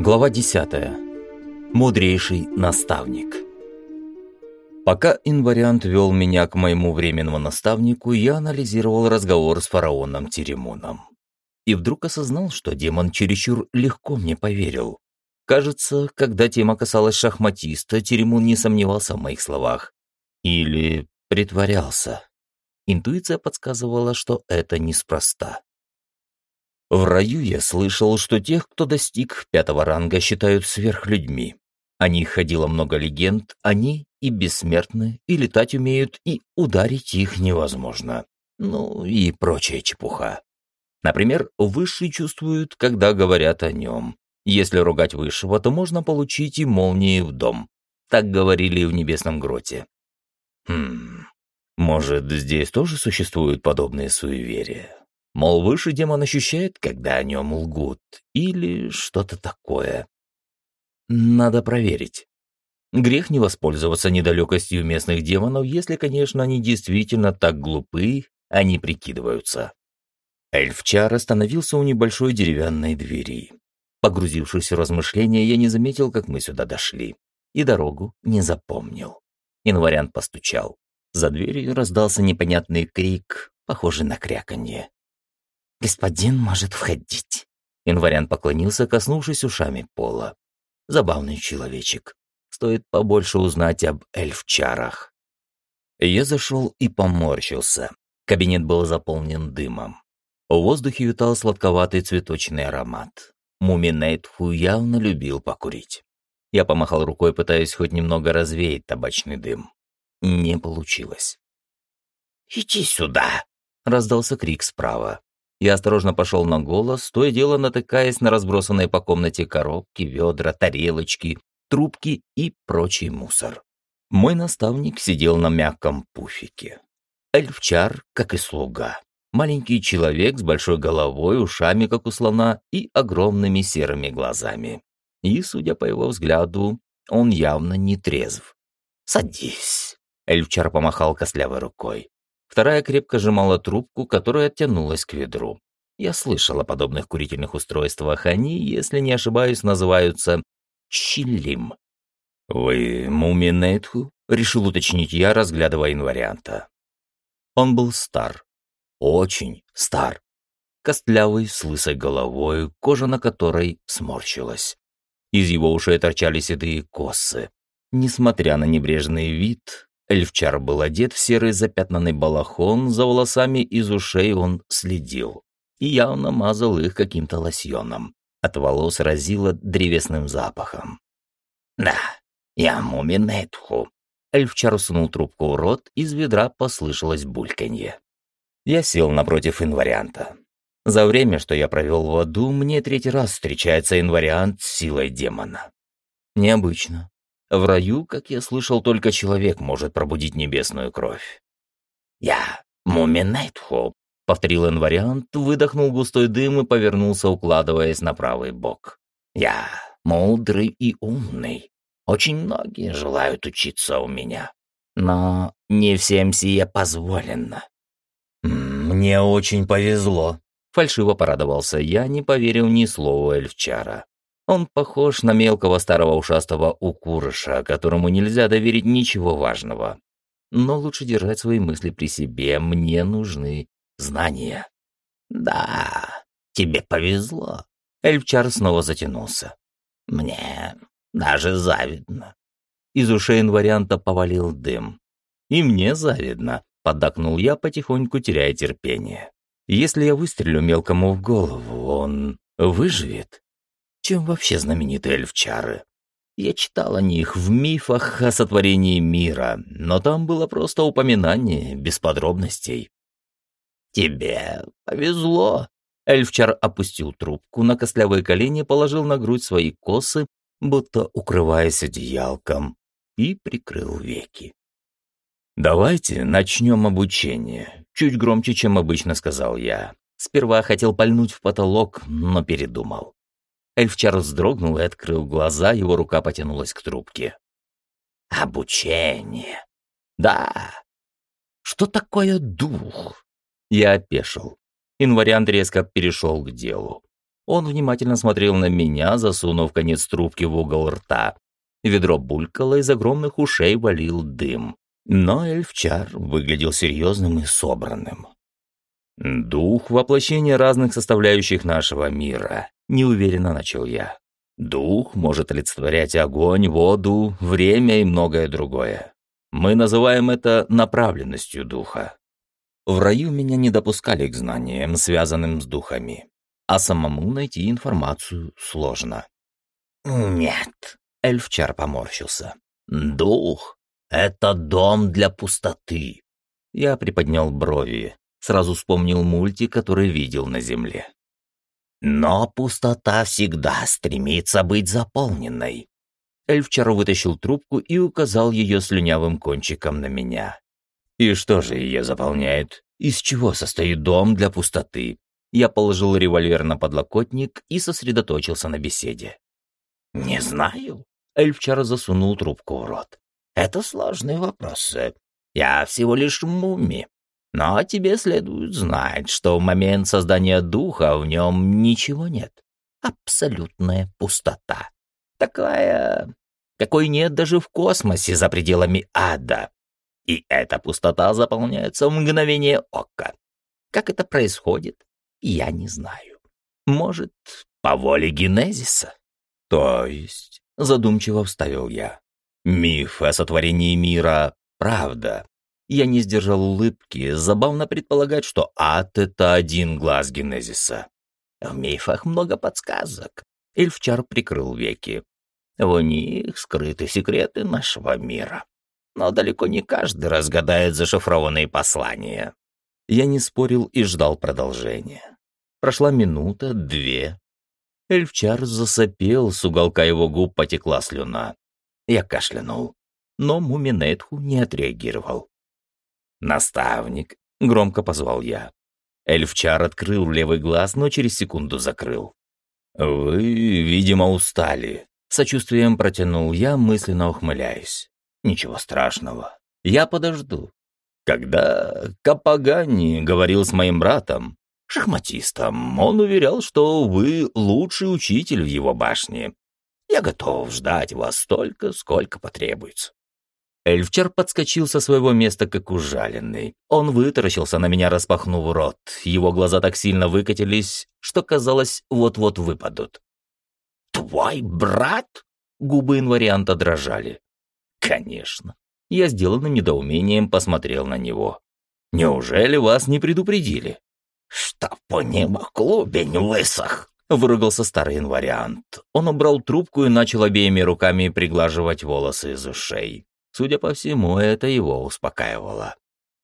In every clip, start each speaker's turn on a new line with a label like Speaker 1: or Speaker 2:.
Speaker 1: Глава 10. Мудрейший наставник. Пока инвариант вел меня к моему временному наставнику, я анализировал разговор с фараоном Теремуном. И вдруг осознал, что демон чересчур легко мне поверил. Кажется, когда тема касалась шахматиста, Теремун не сомневался в моих словах. Или притворялся. Интуиция подсказывала, что это неспроста. В раю я слышал, что тех, кто достиг 5-го ранга, считают сверхлюдьми. О них ходило много легенд, они и бессмертны, и летать умеют, и ударить их невозможно. Ну и прочая чепуха. Например, высший чувствует, когда говорят о нем. Если ругать высшего, то можно получить и молнии в дом. Так говорили в Небесном гроте. Может, здесь тоже существуют подобные суеверия? Мол, высший демон ощущает, когда о нем лгут, или что-то такое. Надо проверить. Грех не воспользоваться недалекостью местных демонов, если, конечно, они действительно так глупы, а не прикидываются. Эльфчар остановился у небольшой деревянной двери. Погрузившись в размышления, я не заметил, как мы сюда дошли, и дорогу не запомнил. Инвариант постучал. За дверью раздался непонятный крик, похожий на кряканье. «Господин может входить». Инвариант поклонился, коснувшись ушами пола. Забавный человечек. Стоит побольше узнать об эльфчарах. Я зашел и поморщился. Кабинет был заполнен дымом. В воздухе витал сладковатый цветочный аромат. Муминейтху явно любил покурить. Я помахал рукой, пытаясь хоть немного развеять табачный дым. Не получилось. «Иди сюда!» — раздался крик справа. Я осторожно пошел на голос, то и дело натыкаясь на разбросанные по комнате коробки, ведра, тарелочки, трубки и прочий мусор. Мой наставник сидел на мягком пуфике. Эльфчар, как и слуга. Маленький человек с большой головой, ушами, как у слона, и огромными серыми глазами. И, судя по его взгляду, он явно не трезв. «Садись!» — Эльфчар помахал костлявой рукой. Вторая крепко сжимала трубку, которая тянулась к ведру. Я слышал о подобных курительных устройствах. Они, если не ошибаюсь, называются чилим. «Вы Муминейтху?» — решил уточнить я, разглядывая инварианта. Он был стар. Очень стар. Костлявый, с лысой головой, кожа на которой сморщилась. Из его ушей торчали седые косы. Несмотря на небрежный вид, эльфчар был одет в серый запятнанный балахон, за волосами из ушей он следил и явно мазал их каким-то лосьоном. От волос разило древесным запахом. «Да, я Муминейтху». Эльфчар сунул трубку в рот, из ведра послышалось бульканье. Я сел напротив инварианта. За время, что я провел в аду, мне 3-й раз встречается инвариант с силой демона. Необычно. В раю, как я слышал, только человек может пробудить небесную кровь. «Я Муминейтху», — повторил инвариант, выдохнул густой дым и повернулся, укладываясь на правый бок. «Я мудрый и умный. Очень многие желают учиться у меня. Но не всем сие позволено». «Мне очень повезло», — фальшиво порадовался я, не поверив ни слову эльфчара. Он похож на мелкого старого ушастого укурыша, которому нельзя доверить ничего важного. Но лучше держать свои мысли при себе, мне нужны знания. «Да, тебе повезло», — эльфчар снова затянулся. «Мне даже завидно». Из ушей инварианта повалил дым. «И мне завидно», — поддакнул я, потихоньку теряя терпение. «Если я выстрелю мелкому в голову, он выживет?» Чем вообще знамениты эльфчары? Я читал о них в мифах о сотворении мира, но там было просто упоминание, без подробностей. «Тебе повезло!» Эльфчар опустил трубку, на костлявые колени положил на грудь свои косы, будто укрываясь одеялком, и прикрыл веки. «Давайте начнем обучение», — чуть громче, чем обычно сказал я. Сперва хотел пальнуть в потолок, но передумал. Эльфчар вздрогнул и открыл глаза, его рука потянулась к трубке. «Обучение. Да. Что такое дух?» Я опешил. Инвариант резко перешел к делу. Он внимательно смотрел на меня, засунув конец трубки в угол рта. Ведро булькало, из огромных ушей валил дым. Но эльфчар выглядел серьезным и собранным. «Дух — воплощение разных составляющих нашего мира», — неуверенно начал я. «Дух может олицетворять огонь, воду, время и многое другое. Мы называем это направленностью духа. В раю меня не допускали к знаниям, связанным с духами, а самому найти информацию сложно». «Нет», — эльфчар поморщился. «Дух — это дом для пустоты». Я приподнял брови. Сразу вспомнил мультик, который видел на земле. «Но пустота всегда стремится быть заполненной». Эльфчар вытащил трубку и указал ее слюнявым кончиком на меня. «И что же ее заполняет? Из чего состоит дом для пустоты?» Я положил револьвер на подлокотник и сосредоточился на беседе. «Не знаю». Эльфчар засунул трубку в рот. «Это сложные вопросы. Я всего лишь мумия. Но тебе следует знать, что в момент создания духа в нем ничего нет. Абсолютная пустота. Такая, какой нет даже в космосе за пределами ада. И эта пустота заполняется в мгновение ока. Как это происходит, я не знаю. Может, по воле генезиса?» «То есть», — задумчиво вставил я, «миф о сотворении мира — правда». Я не сдержал улыбки, забавно предполагать, что ад — это один глаз генезиса. «В мифах много подсказок». Эльфчар прикрыл веки. «В них скрыты секреты нашего мира. Но далеко не каждый разгадает зашифрованные послания». Я не спорил и ждал продолжения. Прошла минута, две. Эльфчар засопел, с уголка его губ потекла слюна. Я кашлянул, но Муминетху не отреагировал. «Наставник», — громко позвал я. Эльфчар открыл левый глаз, но через секунду закрыл. «Вы, видимо, устали», — сочувствием протянул я, мысленно ухмыляясь. «Ничего страшного. Я подожду». Когда Капагани говорил с моим братом, шахматистом, он уверял, что вы лучший учитель в его башне. Я готов ждать вас столько, сколько потребуется». Эльфчар подскочил со своего места, как ужаленный. Он вытаращился на меня, распахнув рот. Его глаза так сильно выкатились, что, казалось, вот-вот выпадут. «Твой брат?» Губы инварианта дрожали. «Конечно». Я сделанным недоумением посмотрел на него. «Неужели вас не предупредили?» «Чтоб у него клубень высох!» — выругался старый инвариант. Он убрал трубку и начал обеими руками приглаживать волосы из ушей. Судя по всему, это его успокаивало.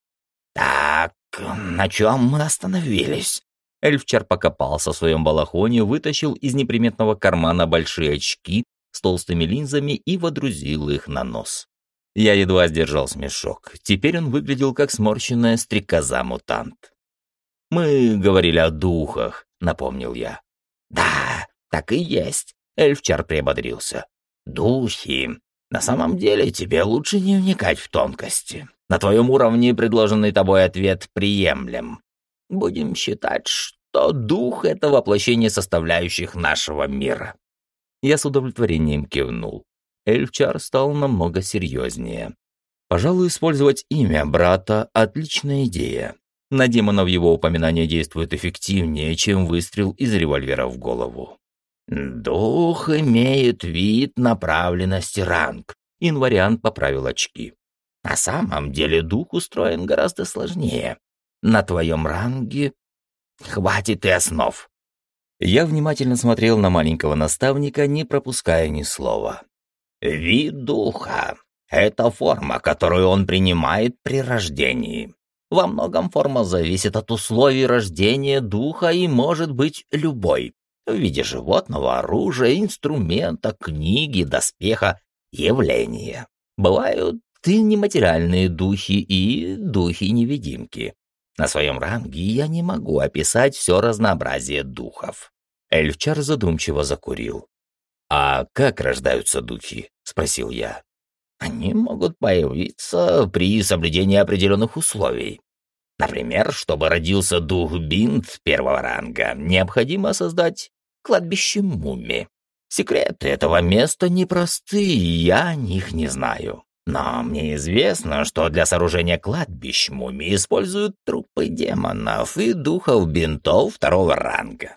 Speaker 1: «Так, на чем мы остановились?» Эльфчар покопался в своем балахоне, вытащил из неприметного кармана большие очки с толстыми линзами и водрузил их на нос. Я едва сдержал смешок. Теперь он выглядел как сморщенная стрекоза-мутант. «Мы говорили о духах», — напомнил я. «Да, так и есть», — Эльфчар приободрился. «Духи. На самом деле тебе лучше не вникать в тонкости. На твоем уровне предложенный тобой ответ приемлем. Будем считать, что дух — это воплощение составляющих нашего мира». Я с удовлетворением кивнул. Эльфчар стал намного серьезнее. Пожалуй, использовать имя брата — отличная идея. На демонов его упоминание действует эффективнее, чем выстрел из револьвера в голову. «Дух имеет вид, направленность и ранг», — инвариант поправил очки. «На самом деле дух устроен гораздо сложнее. На твоем ранге хватит и основ». Я внимательно смотрел на маленького наставника, не пропуская ни слова. «Вид духа — это форма, которую он принимает при рождении. Во многом форма зависит от условий рождения духа и может быть любой. В виде животного, оружия, инструмента, книги, доспеха, явления. Бывают и нематериальные духи, и духи-невидимки. На своем ранге я не могу описать все разнообразие духов». Эльфчар задумчиво закурил. «А как рождаются духи?» — спросил я. «Они могут появиться при соблюдении определенных условий. Например, чтобы родился дух Бинд первого ранга, необходимо создать кладбище мумий. Секреты этого места непросты, и я о них не знаю. Но мне известно, что для сооружения кладбищ мумий используют трупы демонов и духов бинтов второго ранга.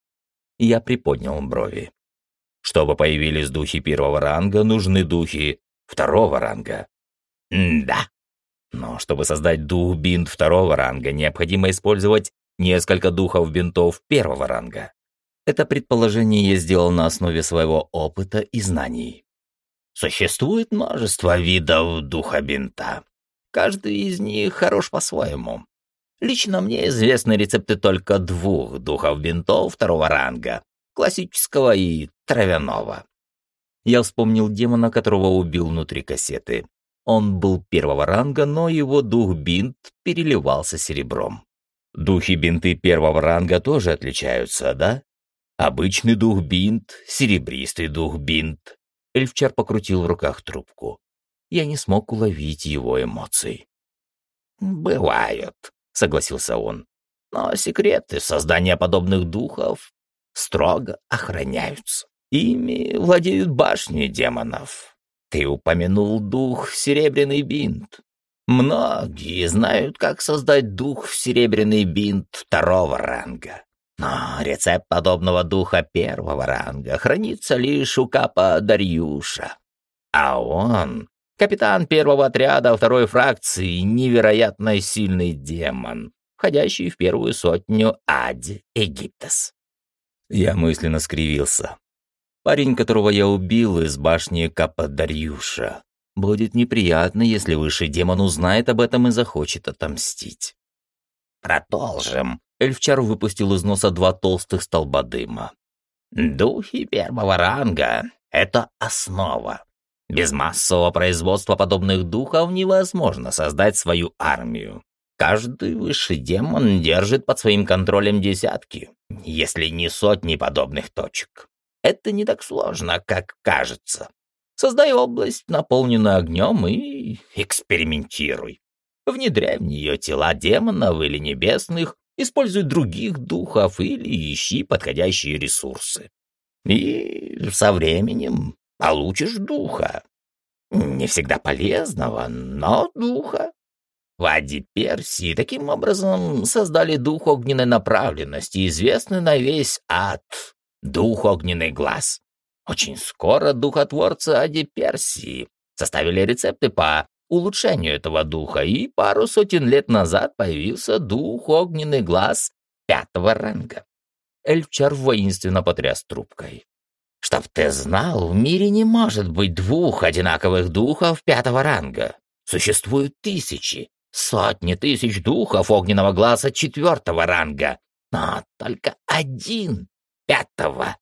Speaker 1: Я приподнял брови. Чтобы появились духи первого ранга, нужны духи второго ранга. Да. Но чтобы создать дух бинт второго ранга, необходимо использовать несколько духов бинтов первого ранга. Это предположение я сделал на основе своего опыта и знаний. Существует множество видов духа бинта. Каждый из них хорош по-своему. Лично мне известны рецепты только 2 духов бинтов второго ранга, классического и травяного. Я вспомнил демона, которого убил внутри кассеты. Он был первого ранга, но его дух бинт переливался серебром. Духи бинты первого ранга тоже отличаются, да? Обычный дух бинт, серебристый дух бинт. Эльфчар покрутил в руках трубку. Я не смог уловить его эмоций. «Бывают», — согласился он. «Но секреты создания подобных духов строго охраняются. Ими владеют башни демонов. Ты упомянул дух Серебряный бинт. Многие знают, как создать дух Серебряный бинт второго ранга. Но рецепт подобного духа первого ранга хранится лишь у Капа Дарьюша. А он — капитан первого отряда второй фракции, невероятно сильный демон, входящий в первую сотню Ади Египтес». Я мысленно скривился. Парень, которого я убил из башни Капа Дарьюша. Будет неприятно, если высший демон узнает об этом и захочет отомстить. Продолжим. Эльфчар выпустил из носа 2 толстых столба дыма. Духи первого ранга — это основа. Без массового производства подобных духов невозможно создать свою армию. Каждый высший демон держит под своим контролем десятки, если не сотни подобных точек. Это не так сложно, как кажется. Создай область, наполненную огнем, и экспериментируй. Внедряй в нее тела демонов или небесных, используй других духов или ищи подходящие ресурсы. И со временем получишь духа. Не всегда полезного, но духа. В Аде Персии таким образом создали дух огненной направленности, известный на весь ад. Дух Огненный Глаз. Очень скоро духотворцы Ади Персии составили рецепты по улучшению этого духа, и пару сотен лет назад появился дух Огненный Глаз 5-го ранга. Эльфчар воинственно потряс трубкой. «Чтоб ты знал, в мире не может быть 2 одинаковых духов 5-го ранга. Существуют тысячи, сотни тысяч духов Огненного Глаза 4-го ранга, но только 1 5-го.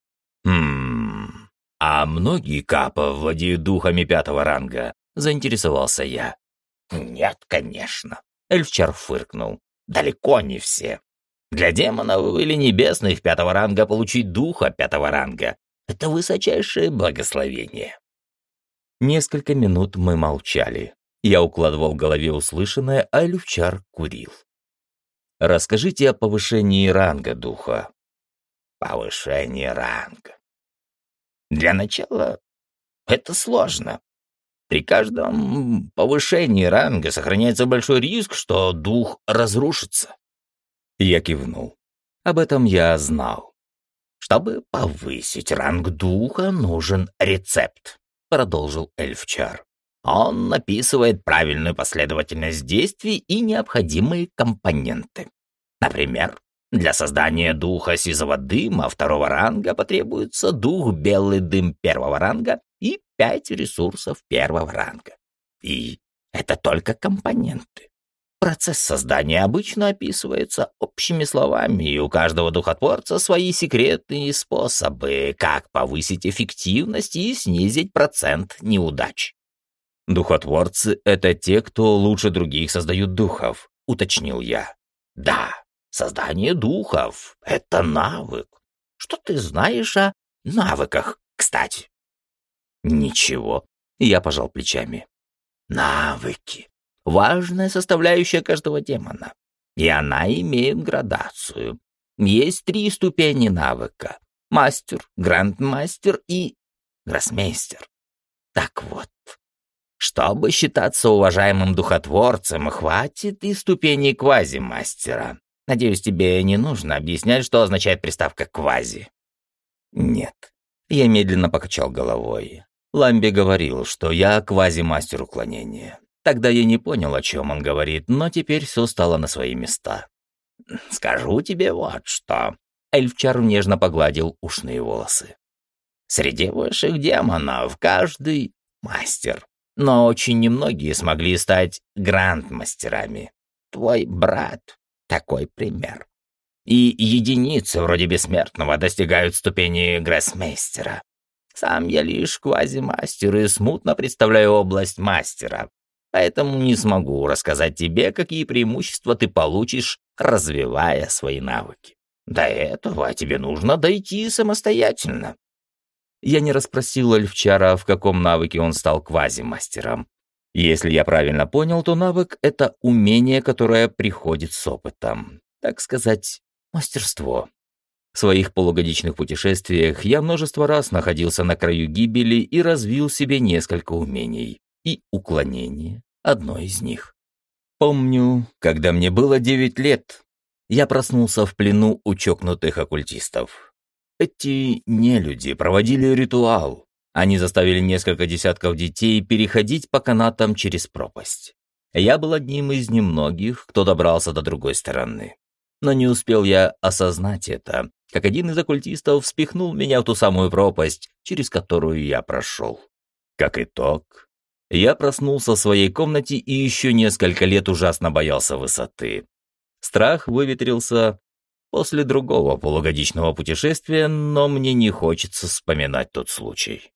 Speaker 1: А многие Капа владеют духами 5-го ранга? Заинтересовался я. Нет, конечно. Эльфчар фыркнул. Далеко не все. Для демонов или небесных 5-го ранга получить духа 5-го ранга — это высочайшее благословение. Несколько минут мы молчали. Я укладывал в голове услышанное, а Эльфчар курил. Расскажите о повышении ранга духа. Повышение ранга. Для начала это сложно. При каждом повышении ранга сохраняется большой риск, что дух разрушится. Я кивнул. Об этом я знал. Чтобы повысить ранг духа, нужен рецепт, продолжил Эльфчар. Он описывает правильную последовательность действий и необходимые компоненты. Например, для создания духа сизого дыма 2-го ранга потребуется дух белый дым 1-го ранга и 5 ресурсов 1-го ранга. И это только компоненты. Процесс создания обычно описывается общими словами, и у каждого духотворца свои секретные способы, как повысить эффективность и снизить процент неудач. Духотворцы — это те, кто лучше других создают духов, уточнил я. Да. Создание духов — это навык. Что ты знаешь о навыках, кстати? Ничего. Я пожал плечами. Навыки — важная составляющая каждого демона. И она имеет градацию. Есть 3 ступени навыка. мастер, грандмастер и гроссмейстер. Так вот, чтобы считаться уважаемым духотворцем, хватит и ступеней квазимастера. Надеюсь, тебе не нужно объяснять, что означает приставка «квази». Нет. Я медленно покачал головой. Ламби говорил, что я квазимастер уклонения. Тогда я не понял, о чем он говорит, но теперь все стало на свои места. «Скажу тебе вот что». Эльфчар нежно погладил ушные волосы. «Среди высших демонов каждый мастер, но очень немногие смогли стать грандмастерами. Твой брат — такой пример. И единицы вроде бессмертного достигают ступени гроссмейстера. Сам я лишь квазимастер и смутно представляю область мастера, поэтому не смогу рассказать тебе, какие преимущества ты получишь, развивая свои навыки. До этого тебе нужно дойти самостоятельно». Я не расспросил Эльфчара, в каком навыке он стал квазимастером. Если я правильно понял, то навык — это умение, которое приходит с опытом. Так сказать, мастерство. В своих полугодичных путешествиях я множество раз находился на краю гибели и развил себе несколько умений. И уклонение — одно из них. Помню, когда мне было 9 лет, я проснулся в плену у чокнутых оккультистов. Эти нелюди проводили ритуал. Они заставили несколько десятков детей переходить по канатам через пропасть. Я был одним из немногих, кто добрался до другой стороны. Но не успел я осознать это, как один из оккультистов спихнул меня в ту самую пропасть, через которую я прошел. Как итог, я проснулся в своей комнате и еще несколько лет ужасно боялся высоты. Страх выветрился после другого полугодичного путешествия, но мне не хочется вспоминать тот случай.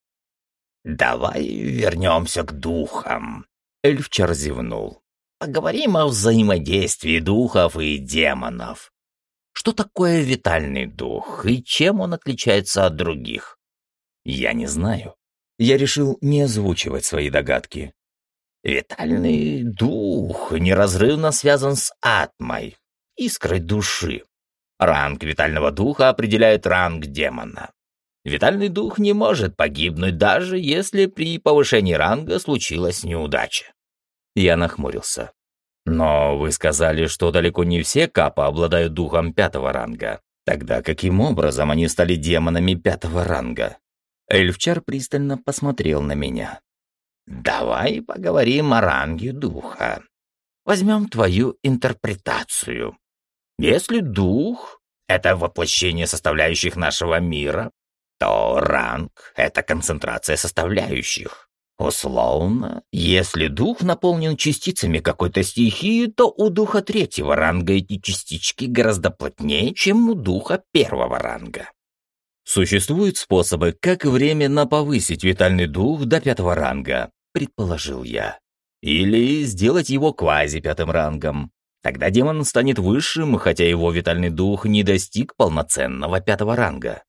Speaker 1: «Давай вернемся к духам», — Эльфчар зевнул. «Поговорим о взаимодействии духов и демонов. Что такое витальный дух и чем он отличается от других?» «Я не знаю». Я решил не озвучивать свои догадки. «Витальный дух неразрывно связан с атмой, искрой души. Ранг витального духа определяет ранг демона. Витальный дух не может погибнуть, даже если при повышении ранга случилась неудача». Я нахмурился. «Но вы сказали, что далеко не все капа обладают духом 5-го ранга. Тогда каким образом они стали демонами 5-го ранга?» Эльфчар пристально посмотрел на меня. «Давай поговорим о ранге духа. Возьмем твою интерпретацию. Если дух — это воплощение составляющих нашего мира, то ранг — это концентрация составляющих. Условно, если дух наполнен частицами какой-то стихии, то у духа 3-го ранга эти частички гораздо плотнее, чем у духа 1-го ранга. Существуют способы, как временно повысить витальный дух до 5-го ранга, предположил я. Или сделать его квази-5-м рангом. Тогда демон станет высшим, хотя его витальный дух не достиг полноценного 5-го ранга.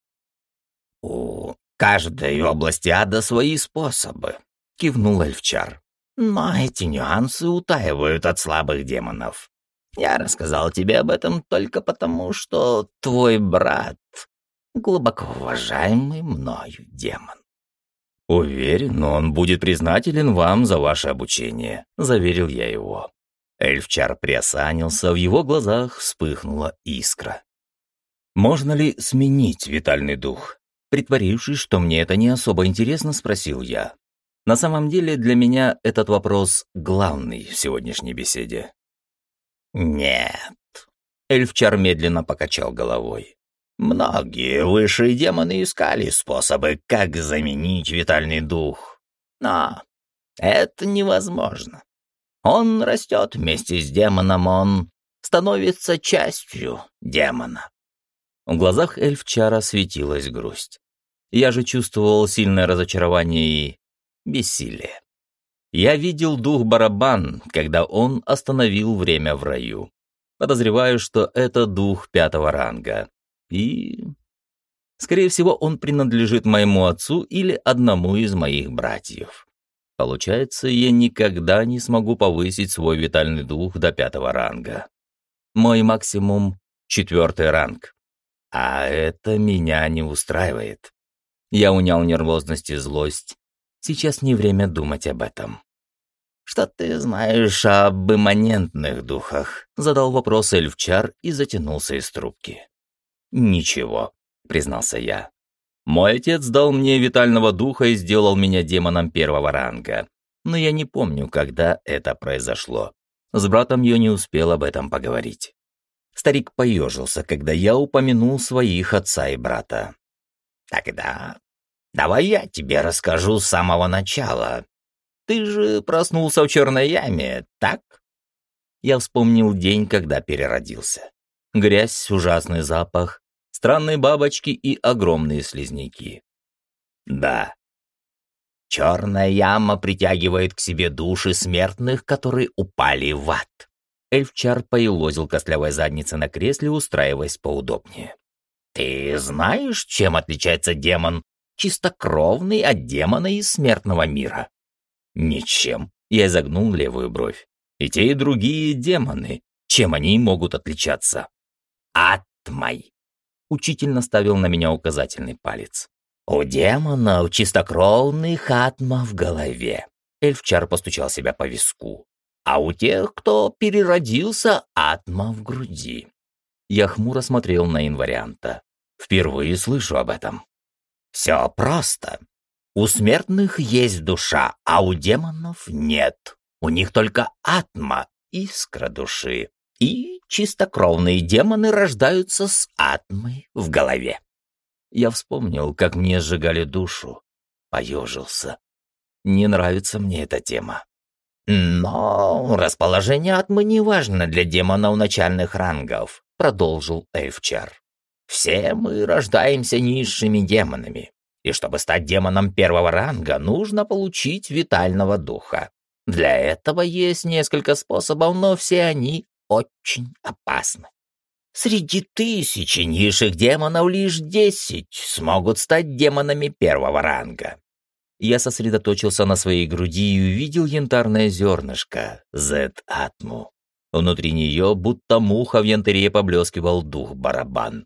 Speaker 1: «У каждой области ада свои способы», — кивнул Эльфчар. «Но эти нюансы утаивают от слабых демонов. Я рассказал тебе об этом только потому, что твой брат — глубоко уважаемый мною демон». «Уверен, он будет признателен вам за ваше обучение», — заверил я его. Эльфчар приосанился, в его глазах вспыхнула искра. «Можно ли сменить витальный дух?» Притворившись, что мне это не особо интересно, спросил я. На самом деле для меня этот вопрос главный в сегодняшней беседе. «Нет», — Эльфчар медленно покачал головой. «Многие высшие демоны искали способы, как заменить витальный дух. Но это невозможно. Он растет вместе с демоном, он становится частью демона». В глазах Эльфчара светилась грусть. Я же чувствовал сильное разочарование и бессилие. Я видел дух-барабан, когда он остановил время в раю. Подозреваю, что это дух 5-го ранга. И, скорее всего, он принадлежит моему отцу или одному из моих братьев. Получается, я никогда не смогу повысить свой витальный дух до 5-го ранга. Мой максимум — 4-й ранг. А это меня не устраивает. Я унял нервозность и злость. Сейчас не время думать об этом. «Что ты знаешь об имманентных духах?» — задал вопрос эльфчар и затянулся из трубки. «Ничего», — признался я. «Мой отец дал мне витального духа и сделал меня демоном первого ранга. Но я не помню, когда это произошло. С братом я не успел об этом поговорить». Старик поежился, когда я упомянул своих отца и брата. «Тогда давай я тебе расскажу с самого начала. Ты же проснулся в черной яме, так?» Я вспомнил день, когда переродился. Грязь, ужасный запах, странные бабочки и огромные слизняки. «Да. Черная яма притягивает к себе души смертных, которые упали в ад». Эльфчар поелозил костлявой задницей на кресле, устраиваясь поудобнее. «Ты знаешь, чем отличается демон чистокровный от демона из смертного мира?» «Ничем», — я изогнул левую бровь. «И те, и другие демоны. Чем они могут отличаться?» «Атмой», — учитель наставил на меня указательный палец. «У демонов чистокровных атма в голове», — эльфчар постучал себя по виску. «А у тех, кто переродился, атма в груди». Я хмуро смотрел на инварианта. Впервые слышу об этом. «Все просто. У смертных есть душа, а у демонов нет. У них только атма, искра души. И чистокровные демоны рождаются с атмой в голове». Я вспомнил, как мне сжигали душу. Поежился. Не нравится мне эта тема. «Но расположение атмы не важно для демонов начальных рангов», — продолжил эльфчар. «Все мы рождаемся низшими демонами. И чтобы стать демоном первого ранга, нужно получить витального духа. Для этого есть несколько способов, но все они очень опасны. Среди тысячи низших демонов лишь 10 смогут стать демонами первого ранга». Я сосредоточился на своей груди и увидел янтарное зернышко, Z-атму. Внутри нее, будто муха в янтаре, поблескивал дух-барабан.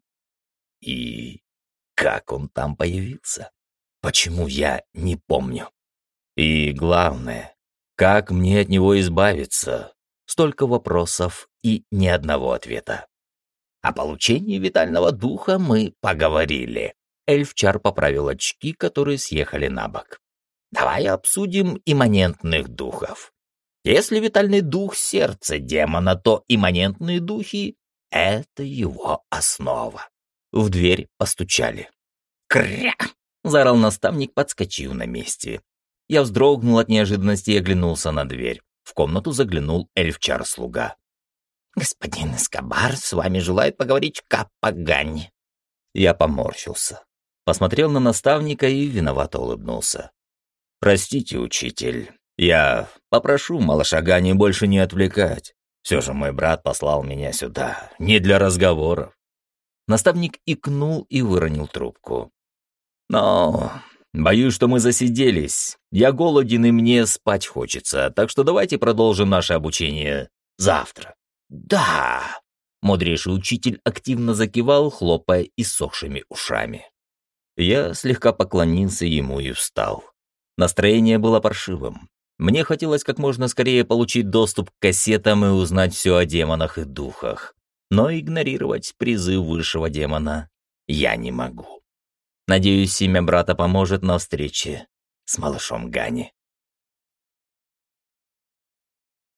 Speaker 1: И как он там появился? Почему я не помню? И главное, как мне от него избавиться? Столько вопросов и ни одного ответа. О получении витального духа мы поговорили. Эльфчар поправил очки, которые съехали на бок. Давай обсудим имманентных духов. Если витальный дух — сердце демона, то имманентные духи — это его основа. В дверь постучали. «Кря!» — заорал наставник, подскочив на месте. Я вздрогнул от неожиданности и оглянулся на дверь. В комнату заглянул эльфчар-слуга. «Господин Эскобар с вами желает поговорить Каппа-Ганни». Я поморщился. Посмотрел на наставника и виновато улыбнулся. «Простите, учитель, я попрошу малыша Ганни больше не отвлекать. Все же мой брат послал меня сюда, не для разговоров». Наставник икнул и выронил трубку. «Но боюсь, что мы засиделись. Я голоден и мне спать хочется, так что давайте продолжим наше обучение завтра». «Да!» — мудрейший учитель активно закивал, хлопая иссохшими ушами. Я слегка поклонился ему и встал. Настроение было паршивым. Мне хотелось как можно скорее получить доступ к кассетам и узнать все о демонах и духах. Но игнорировать призыв высшего демона я не могу. Надеюсь, имя брата поможет на встрече с малышом Ганни.